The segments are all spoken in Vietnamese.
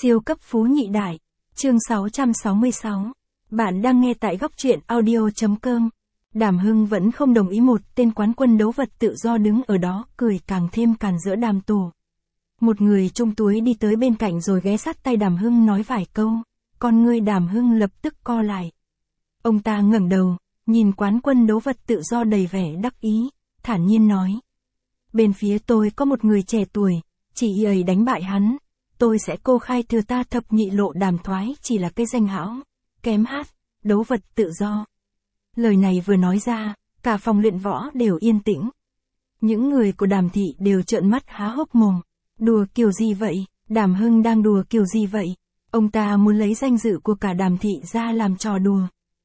Siêu cấp phú nhị đại. Chương 666. Bạn đang nghe tại góc truyện audio.com. Đàm Hưng vẫn không đồng ý. Một tên quán quân đấu vật tự do đứng ở đó, cười càng thêm càn rỡ. Đàm Tổ. Một người trung túi đi tới bên cạnh rồi ghé sát tay Đàm Hưng nói vài câu. Con ngươi Đàm Hưng lập tức co lại. Ông ta ngẩng đầu, nhìn quán quân đấu vật tự do đầy vẻ đắc ý, thản nhiên nói. Bên phía tôi có một người trẻ tuổi, chỉ y ấy đánh bại hắn. Tôi sẽ cô khai thừa ta thập nhị lộ Đàm thoái chỉ là cái danh hão, kém hát, đấu vật tự do. Lời này vừa nói ra, cả phòng luyện võ đều yên tĩnh. Những người của Đàm thị đều trợn mắt há hốc mồm. Đùa kiểu gì vậy? Đàm Hưng đang đùa kiểu gì vậy? Ông ta muốn lấy danh dự của cả Đàm thị ra làm trò đùa.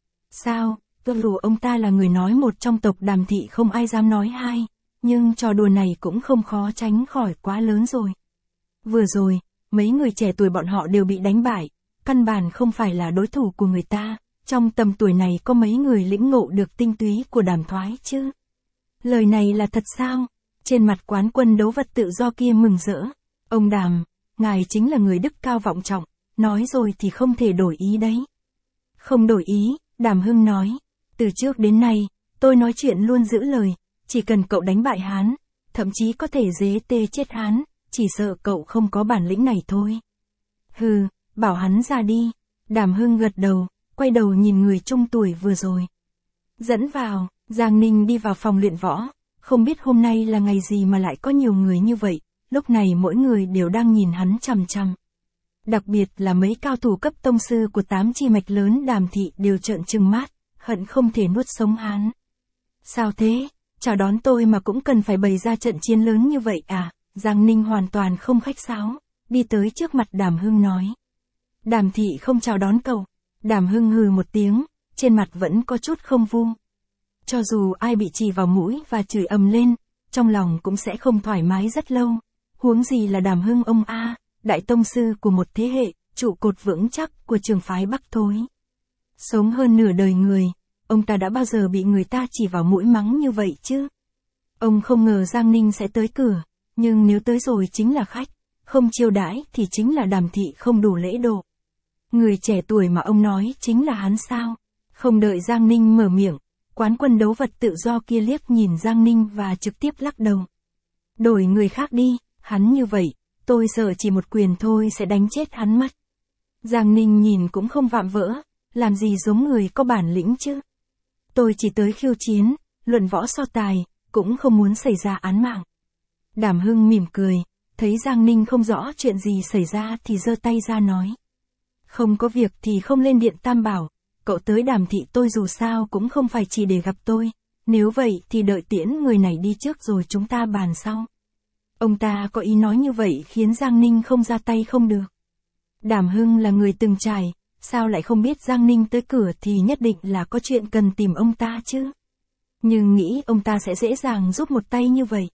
Sao? Dù ông ta là người nói một trong tộc Đàm thị không ai dám nói hai, nhưng trò đùa này cũng không khó tránh khỏi quá lớn rồi. Vừa rồi, mấy người trẻ tuổi bọn họ đều bị đánh bại, căn bản không phải là đối thủ của người ta. Trong tầm tuổi này có mấy người lĩnh ngộ được tinh túy của Đàm thoái chứ? Lời này là thật sao? Trên mặt quán quân đấu vật tự do kia mừng rỡ. Ông Đàm, ngài chính là người đức cao vọng trọng, nói rồi thì không thể đổi ý đấy. Không đổi ý, Đàm Hưng nói. Từ trước đến nay, tôi nói chuyện luôn giữ lời, chỉ cần cậu đánh bại hắn, thậm chí có thể dế tê chết hắn, chỉ sợ cậu không có bản lĩnh này thôi. Hừ, bảo hắn ra đi. Đàm Hưng gật đầu, quay đầu nhìn người trung tuổi vừa rồi. Dẫn vào, Giang Ninh đi vào phòng luyện võ, không biết hôm nay là ngày gì mà lại có nhiều người như vậy, lúc này mỗi người đều đang nhìn hắn chằm chằm. Đặc biệt là mấy cao thủ cấp tông sư của 8 chi mạch lớn Đàm thị đều trợn trừng mắt, hận không thể nuốt sống hắn. Sao thế? Chào đón tôi mà cũng cần phải bày ra trận chiến lớn như vậy à? Giang Ninh hoàn toàn không khách sáo, đi tới trước mặt Đàm Hưng nói. Đàm thị không chào đón cậu. Đàm Hưng hừ một tiếng, trên mặt vẫn có chút không vui. Cho dù ai bị chỉ vào mũi và chửi ầm lên, trong lòng cũng sẽ không thoải mái rất lâu. Huống gì là Đàm Hưng ông a, đại tông sư của một thế hệ, trụ cột vững chắc của trường phái Bắc thôi. Sống hơn nửa đời người, ông ta đã bao giờ bị người ta chỉ vào mũi mắng như vậy chứ? Ông không ngờ Giang Ninh sẽ tới cửa, nhưng nếu tới rồi chính là khách, không chiêu đãi thì chính là Đàm thị không đủ lễ độ. Người trẻ tuổi mà ông nói chính là hắn sao? Không đợi Giang Ninh mở miệng, quán quân đấu vật tự do kia liếc nhìn Giang Ninh và trực tiếp lắc đầu. Đổi người khác đi, hắn như vậy, tôi sợ chỉ một quyền thôi sẽ đánh chết hắn mất. Giang Ninh nhìn cũng không vạm vỡ, làm gì giống người có bản lĩnh chứ? Tôi chỉ tới khiêu chiến, luận võ so tài, cũng không muốn xảy ra án mạng. Đàm Hưng mỉm cười, thấy Giang Ninh không rõ chuyện gì xảy ra thì giơ tay ra nói. Không có việc thì không lên điện Tam Bảo, cậu tới Đàm thị tôi dù sao cũng không phải chỉ để gặp tôi, nếu vậy thì đợi tiễn người này đi trước rồi chúng ta bàn sau. Ông ta có ý nói như vậy khiến Giang Ninh không ra tay không được. Đàm Hưng là người từng trải, sao lại không biết Giang Ninh tới cửa thì nhất định là có chuyện cần tìm ông ta chứ? Nhưng nghĩ ông ta sẽ dễ dàng giúp một tay như vậy.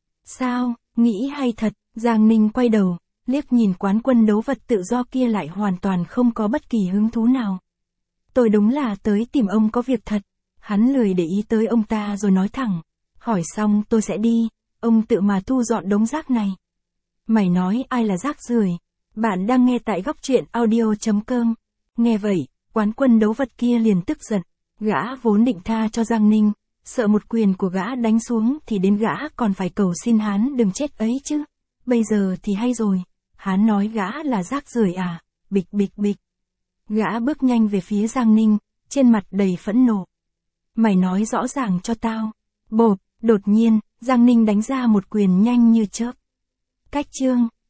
Sao, nghĩ hay thật? Giang Ninh quay đầu, liếc nhìn quán quân đấu vật tự do kia lại hoàn toàn không có bất kỳ hứng thú nào. Tôi đúng là tới tìm ông có việc thật. Hắn lười để ý tới ông ta rồi nói thẳng. Hỏi xong tôi sẽ đi, ông tự mà thu dọn đống rác này. Mày nói ai là rác rưởi? Bạn đang nghe tại góc truyện audio.com. Nghe vậy, quán quân đấu vật kia liền tức giận. Gã vốn định tha cho Giang Ninh, sợ một quyền của gã đánh xuống thì đến gã còn phải cầu xin hắn đừng chết ấy chứ. Bây giờ thì hay rồi, hắn nói gã là rác rưởi à? Bịch bịch bịch. Gã bước nhanh về phía Giang Ninh, trên mặt đầy phẫn nộ. Mày nói rõ ràng cho tao. Bộp, đột nhiên, Giang Ninh đánh ra một quyền nhanh như chớp. Cách chương.